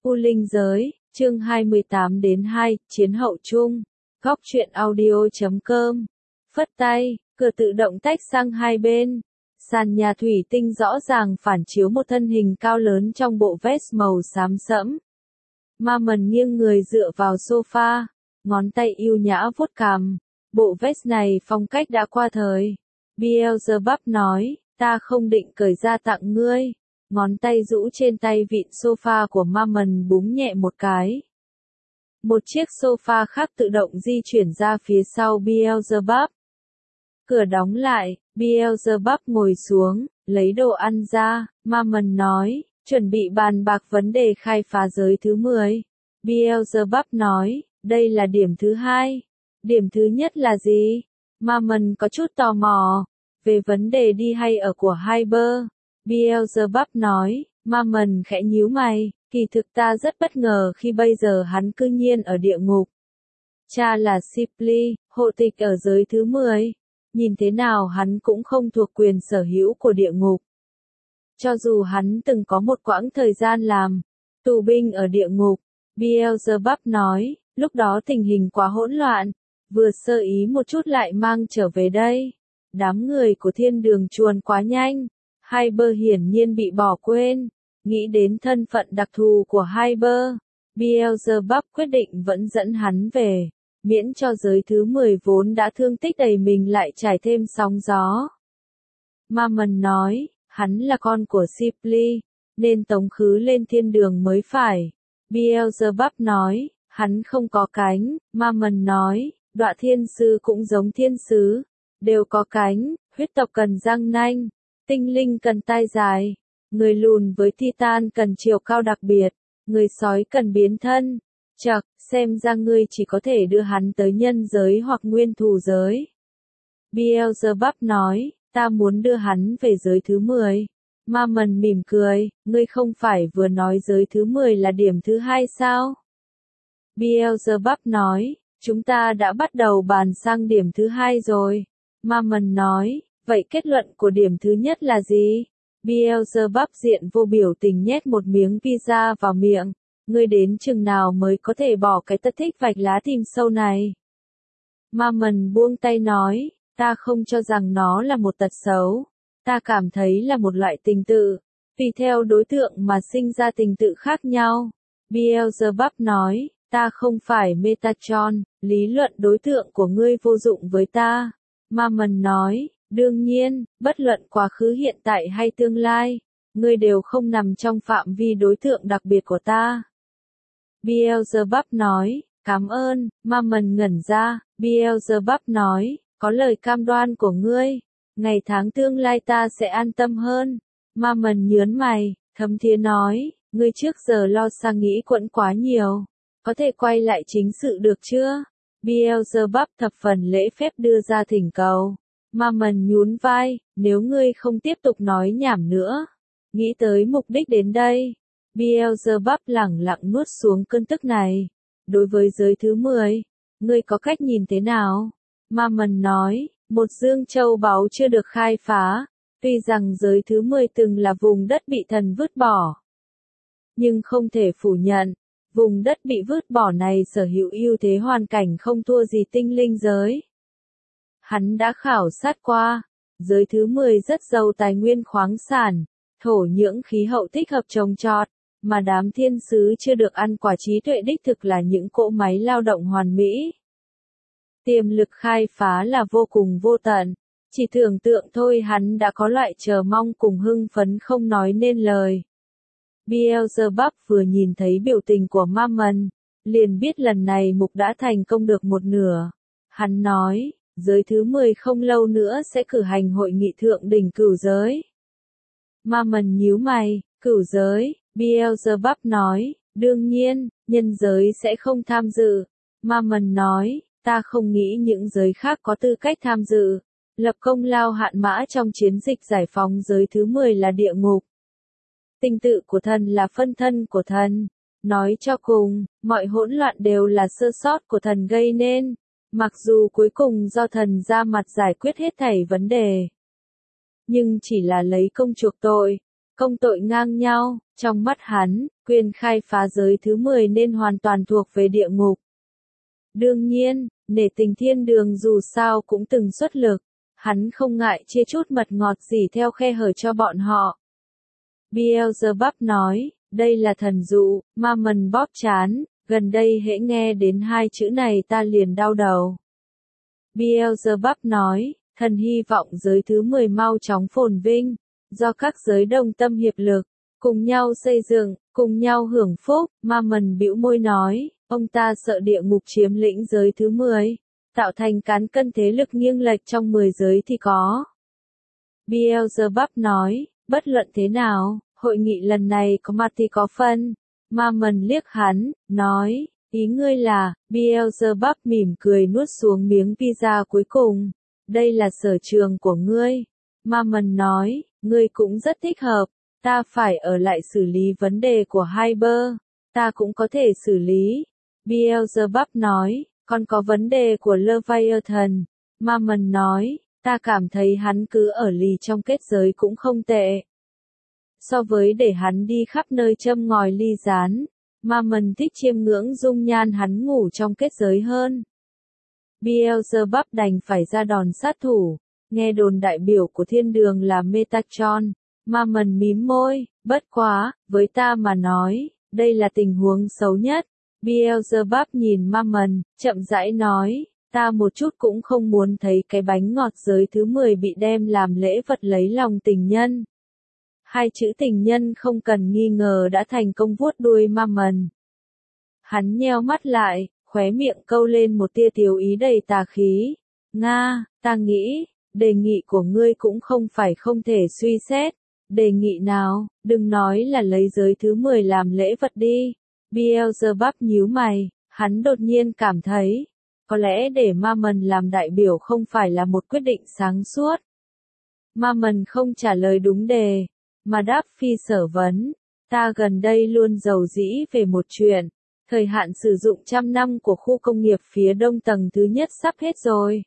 U Linh Giới, chương 28-2, Chiến hậu chung. Góc truyện audio.com. Phất tay, cửa tự động tách sang hai bên. Sàn nhà thủy tinh rõ ràng phản chiếu một thân hình cao lớn trong bộ vest màu xám sẫm. Ma Mần nghiêng người dựa vào sofa, ngón tay yêu nhã vuốt cằm. Bộ vest này phong cách đã qua thời. Beelzebub nói, ta không định cởi ra tặng ngươi. Ngón tay rũ trên tay vịn sofa của Ma Mần búng nhẹ một cái. Một chiếc sofa khác tự động di chuyển ra phía sau Beelzebub. Cửa đóng lại, Beelzebub ngồi xuống, lấy đồ ăn ra. Ma Mần nói, chuẩn bị bàn bạc vấn đề khai phá giới thứ 10. Beelzebub nói, đây là điểm thứ 2. Điểm thứ nhất là gì? Ma Mần có chút tò mò. Về vấn đề đi hay ở của Hyper. Beelzebub nói, Ma Mần khẽ nhíu mày, kỳ thực ta rất bất ngờ khi bây giờ hắn cư nhiên ở địa ngục. Cha là Sipli, hộ tịch ở giới thứ 10. Nhìn thế nào hắn cũng không thuộc quyền sở hữu của địa ngục. Cho dù hắn từng có một quãng thời gian làm tù binh ở địa ngục, Beelzebub nói, lúc đó tình hình quá hỗn loạn, vừa sơ ý một chút lại mang trở về đây. Đám người của thiên đường chuồn quá nhanh. Hyper hiển nhiên bị bỏ quên. Nghĩ đến thân phận đặc thù của Hyper, Beelzebub quyết định vẫn dẫn hắn về, miễn cho giới thứ 10 vốn đã thương tích đầy mình lại trải thêm sóng gió. Ma Mần nói, hắn là con của Sipli, nên tống khứ lên thiên đường mới phải. Beelzebub nói, hắn không có cánh. Ma Mần nói, Đọa thiên sư cũng giống thiên sứ, đều có cánh. Huyết tộc cần răng nanh, tinh linh cần tai dài, người lùn với Titan cần chiều cao đặc biệt, người sói cần biến thân. Chậc, xem ra ngươi chỉ có thể đưa hắn tới nhân giới hoặc nguyên thù giới. Beelzebub nói, ta muốn đưa hắn về giới thứ 10. Ma Mần mỉm cười, ngươi không phải vừa nói giới thứ 10 là điểm thứ 2 sao? Beelzebub nói, chúng ta đã bắt đầu bàn sang điểm thứ 2 rồi. Ma Mần nói, vậy kết luận của điểm thứ nhất là gì? Beelzebub diện vô biểu tình nhét một miếng pizza vào miệng. Ngươi đến chừng nào mới có thể bỏ cái tật thích vạch lá tìm sâu này? Ma Mần buông tay nói, ta không cho rằng nó là một tật xấu. Ta cảm thấy là một loại tình tự. Tùy theo đối tượng mà sinh ra tình tự khác nhau. Beelzebub nói, ta không phải Metatron, lý luận đối tượng của ngươi vô dụng với ta. Ma Mần nói, đương nhiên, bất luận quá khứ hiện tại hay tương lai, ngươi đều không nằm trong phạm vi đối tượng đặc biệt của ta. Beelzebub nói, cảm ơn. Ma Mần ngẩn ra. Beelzebub nói, có lời cam đoan của ngươi, ngày tháng tương lai ta sẽ an tâm hơn. Ma Mần nhớn mày, thấm thía nói, ngươi trước giờ lo xa nghĩ quẫn quá nhiều, có thể quay lại chính sự được chưa? Beelzebub thập phần lễ phép đưa ra thỉnh cầu. Ma Mần nhún vai, nếu ngươi không tiếp tục nói nhảm nữa. Nghĩ tới mục đích đến đây. Beelzebub lẳng lặng nuốt xuống cơn tức này. Đối với giới thứ 10, ngươi có cách nhìn thế nào? Ma Mần nói, một dương châu báu chưa được khai phá. Tuy rằng giới thứ 10 từng là vùng đất bị thần vứt bỏ, nhưng không thể phủ nhận, vùng đất bị vứt bỏ này sở hữu ưu thế hoàn cảnh không thua gì tinh linh giới. Hắn đã khảo sát qua, giới thứ 10 rất giàu tài nguyên khoáng sản, thổ nhưỡng khí hậu thích hợp trồng trọt, mà đám thiên sứ chưa được ăn quả trí tuệ đích thực là những cỗ máy lao động hoàn mỹ. Tiềm lực khai phá là vô cùng vô tận, chỉ tưởng tượng thôi hắn đã có loại chờ mong cùng hưng phấn không nói nên lời. Beelzebub vừa nhìn thấy biểu tình của Ma Mần, liền biết lần này mục đã thành công được một nửa. Hắn nói, giới thứ 10 không lâu nữa sẽ cử hành hội nghị thượng đỉnh cửu giới. Ma Mần nhíu mày, cửu giới. Beelzebub nói, đương nhiên, nhân giới sẽ không tham dự. Ma Mần nói, ta không nghĩ những giới khác có tư cách tham dự. Lập công lao hạn mã trong chiến dịch giải phóng giới thứ 10 là địa ngục. Tình tự của thần là phân thân của thần. Nói cho cùng, mọi hỗn loạn đều là sơ sót của thần gây nên. Mặc dù cuối cùng do thần ra mặt giải quyết hết thảy vấn đề, nhưng chỉ là lấy công chuộc tội. công tội ngang nhau, trong mắt hắn, quyền khai phá giới thứ 10 nên hoàn toàn thuộc về địa ngục. Đương nhiên, nể tình thiên đường dù sao cũng từng xuất lực, hắn không ngại chia chút mật ngọt gì theo khe hở cho bọn họ. Beelzebub nói, đây là thần dụ, Mammon bóp trán, gần đây hễ nghe đến hai chữ này ta liền đau đầu. Beelzebub nói, thần hy vọng giới thứ 10 mau chóng phồn vinh, do các giới đồng tâm hiệp lực, cùng nhau xây dựng, cùng nhau hưởng phúc. Mammon bĩu môi nói, ông ta sợ địa ngục chiếm lĩnh giới thứ 10, tạo thành cán cân thế lực nghiêng lệch trong 10 giới thì có. Beelzebub nói, bất luận thế nào, hội nghị lần này có mặt thì có phân. Mammon liếc hắn, nói, ý ngươi là, Beelzebub mỉm cười nuốt xuống miếng pizza cuối cùng. Đây là sở trường của ngươi. Mammon nói, ngươi cũng rất thích hợp, ta phải ở lại xử lý vấn đề của Hyper, ta cũng có thể xử lý. Beelzebub nói, còn có vấn đề của Leviathan. Mammon nói, ta cảm thấy hắn cứ ở lì trong kết giới cũng không tệ. So với để hắn đi khắp nơi châm ngòi ly gián, Mammon thích chiêm ngưỡng dung nhan hắn ngủ trong kết giới hơn. Beelzebub đành phải ra đòn sát thủ, nghe đồn đại biểu của thiên đường là Metatron. Mammon mím môi, bất quá, với ta mà nói, đây là tình huống xấu nhất. Beelzebub nhìn Mammon, chậm rãi nói, ta một chút cũng không muốn thấy cái bánh ngọt giới thứ 10 bị đem làm lễ vật lấy lòng tình nhân. Hai chữ tình nhân không cần nghi ngờ đã thành công vuốt đuôi Mammon. Hắn nheo mắt lại, khóe miệng câu lên một tia tiếu ý đầy tà khí. Nga, ta nghĩ, đề nghị của ngươi cũng không phải không thể suy xét. Đề nghị nào, đừng nói là lấy giới thứ 10 làm lễ vật đi. Beelzebub nhíu mày, hắn đột nhiên cảm thấy, có lẽ để Mammon làm đại biểu không phải là một quyết định sáng suốt. Mammon không trả lời đúng đề, mà đáp phi sở vấn. Ta gần đây luôn giàu dĩ về một chuyện. Thời hạn sử dụng 100 năm của khu công nghiệp phía đông tầng thứ nhất sắp hết rồi.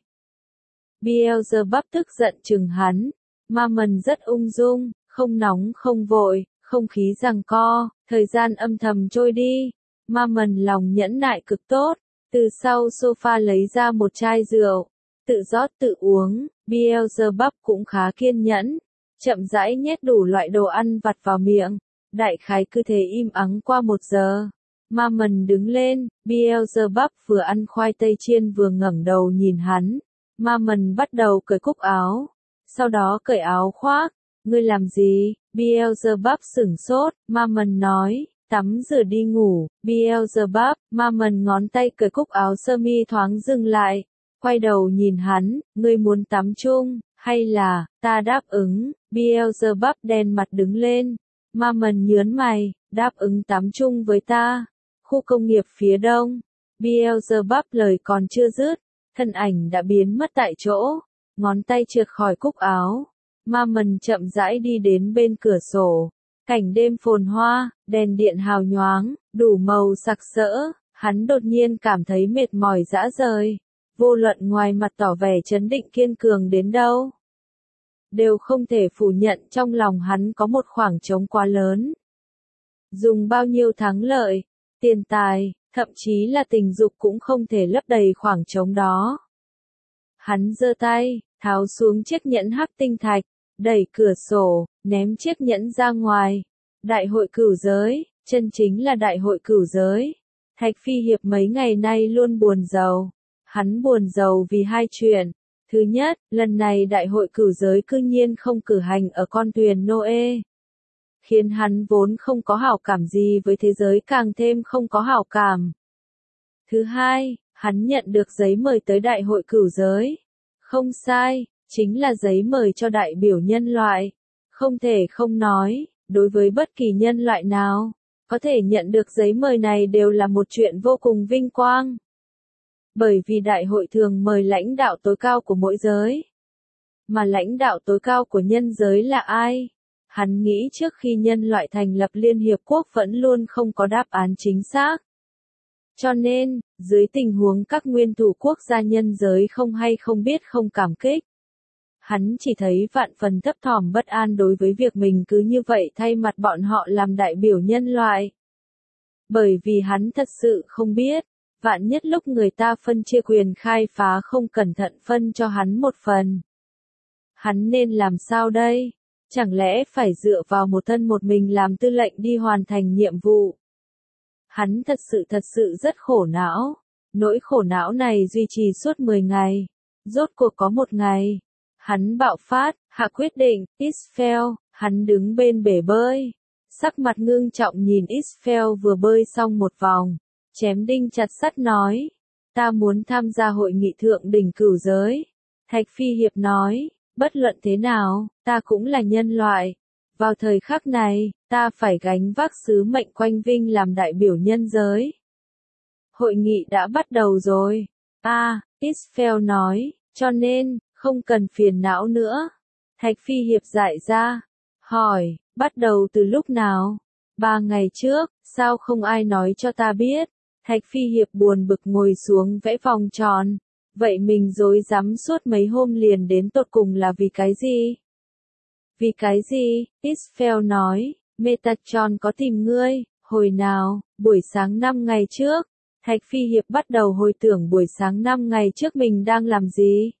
Beelzebub tức giận chừng hắn. Mammon rất ung dung, không nóng không vội, không khí giằng co, thời gian âm thầm trôi đi. Mammon lòng nhẫn nại cực tốt, từ sau sofa lấy ra một chai rượu, tự rót tự uống. Beelzebub cũng khá kiên nhẫn, chậm rãi nhét đủ loại đồ ăn vặt vào miệng. Đại khái cứ thế im ắng qua 1 giờ. Mammon đứng lên, Beelzebub vừa ăn khoai tây chiên vừa ngẩng đầu nhìn hắn. Mammon bắt đầu cởi cúc áo, sau đó cởi áo khoác. Ngươi làm gì? Beelzebub sửng sốt. Mammon nói, tắm rửa đi ngủ. Beelzebub, Mammon ngón tay cởi cúc áo sơ mi thoáng dừng lại, quay đầu nhìn hắn, ngươi muốn tắm chung, hay là, ta đáp ứng. Beelzebub đen mặt đứng lên. Mammon nhớn mày, đáp ứng tắm chung với ta. Khu công nghiệp phía đông. Beelzebub lời còn chưa dứt, thân ảnh đã biến mất tại chỗ, ngón tay trượt khỏi cúc áo. Mammon chậm rãi đi đến bên cửa sổ. Cảnh đêm phồn hoa, đèn điện hào nhoáng, đủ màu sặc sỡ. Hắn đột nhiên cảm thấy mệt mỏi rã rời. Vô luận ngoài mặt tỏ vẻ trấn định kiên cường đến đâu, đều không thể phủ nhận trong lòng hắn có một khoảng trống quá lớn. Dùng bao nhiêu thắng lợi, tiền tài, thậm chí là tình dục cũng không thể lấp đầy khoảng trống đó. Hắn giơ tay, tháo xuống chiếc nhẫn hắc tinh thạch, đẩy cửa sổ, ném chiếc nhẫn ra ngoài. Đại hội cửu giới, chân chính là đại hội cửu giới. Thạch Phi Hiệp mấy ngày nay luôn buồn rầu. Hắn buồn rầu vì hai chuyện. Thứ nhất, lần này đại hội cửu giới cư nhiên không cử hành ở con thuyền Noe, khiến hắn vốn không có hảo cảm gì với thế giới càng thêm không có hảo cảm. Thứ hai, hắn nhận được giấy mời tới đại hội cửu giới. Không sai, chính là giấy mời cho đại biểu nhân loại. Không thể không nói, đối với bất kỳ nhân loại nào, có thể nhận được giấy mời này đều là một chuyện vô cùng vinh quang. Bởi vì đại hội thường mời lãnh đạo tối cao của mỗi giới. Mà lãnh đạo tối cao của nhân giới là ai? Hắn nghĩ trước khi nhân loại thành lập Liên Hiệp Quốc vẫn luôn không có đáp án chính xác. Cho nên, dưới tình huống các nguyên thủ quốc gia nhân giới không hay không biết không cảm kích, Hắn chỉ thấy vạn phần thấp thỏm bất an đối với việc mình cứ như vậy thay mặt bọn họ làm đại biểu nhân loại. Bởi vì hắn thật sự không biết, vạn nhất lúc người ta phân chia quyền khai phá không cẩn thận phân cho hắn một phần. Hắn nên làm sao đây? Chẳng lẽ phải dựa vào một thân một mình làm tư lệnh đi hoàn thành nhiệm vụ? Hắn thật sự rất khổ não. Nỗi khổ não này duy trì suốt 10 ngày. Rốt cuộc có một ngày, hắn bạo phát, hạ quyết định, Israfel, hắn đứng bên bể bơi. Sắc mặt ngưng trọng nhìn Israfel vừa bơi xong một vòng, chém đinh chặt sắt nói, ta muốn tham gia hội nghị thượng đỉnh cửu giới. Thạch Phi Hiệp nói, bất luận thế nào, ta cũng là nhân loại. Vào thời khắc này, ta phải gánh vác sứ mệnh quanh vinh làm đại biểu nhân giới. Hội nghị đã bắt đầu rồi. Israfel nói, cho nên, không cần phiền não nữa. Thạch Phi Hiệp giải ra, hỏi, bắt đầu từ lúc nào? 3 ngày trước, sao không ai nói cho ta biết? Thạch Phi Hiệp buồn bực ngồi xuống vẽ vòng tròn. Vậy mình rối rắm suốt mấy hôm liền đến tột cùng là vì cái gì? Vì cái gì? Israfel nói, Metatron có tìm ngươi, hồi nào, buổi sáng 5 ngày trước. Thạch Phi Hiệp bắt đầu hồi tưởng buổi sáng 5 ngày trước mình đang làm gì.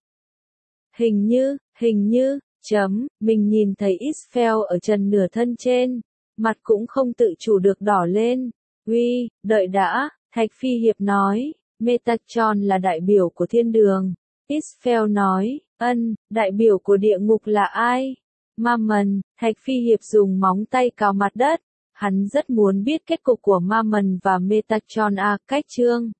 Hình như, mình nhìn thấy Israfel ở trần nửa thân trên, mặt cũng không tự chủ được đỏ lên. Uy, đợi đã, Thạch Phi Hiệp nói, Metatron là đại biểu của thiên đường. Israfel nói, đại biểu của địa ngục là ai? Mammon. Thạch Phi Hiệp dùng móng tay cào mặt đất. Hắn rất muốn biết kết cục của Mammon và Metatron. Cách chương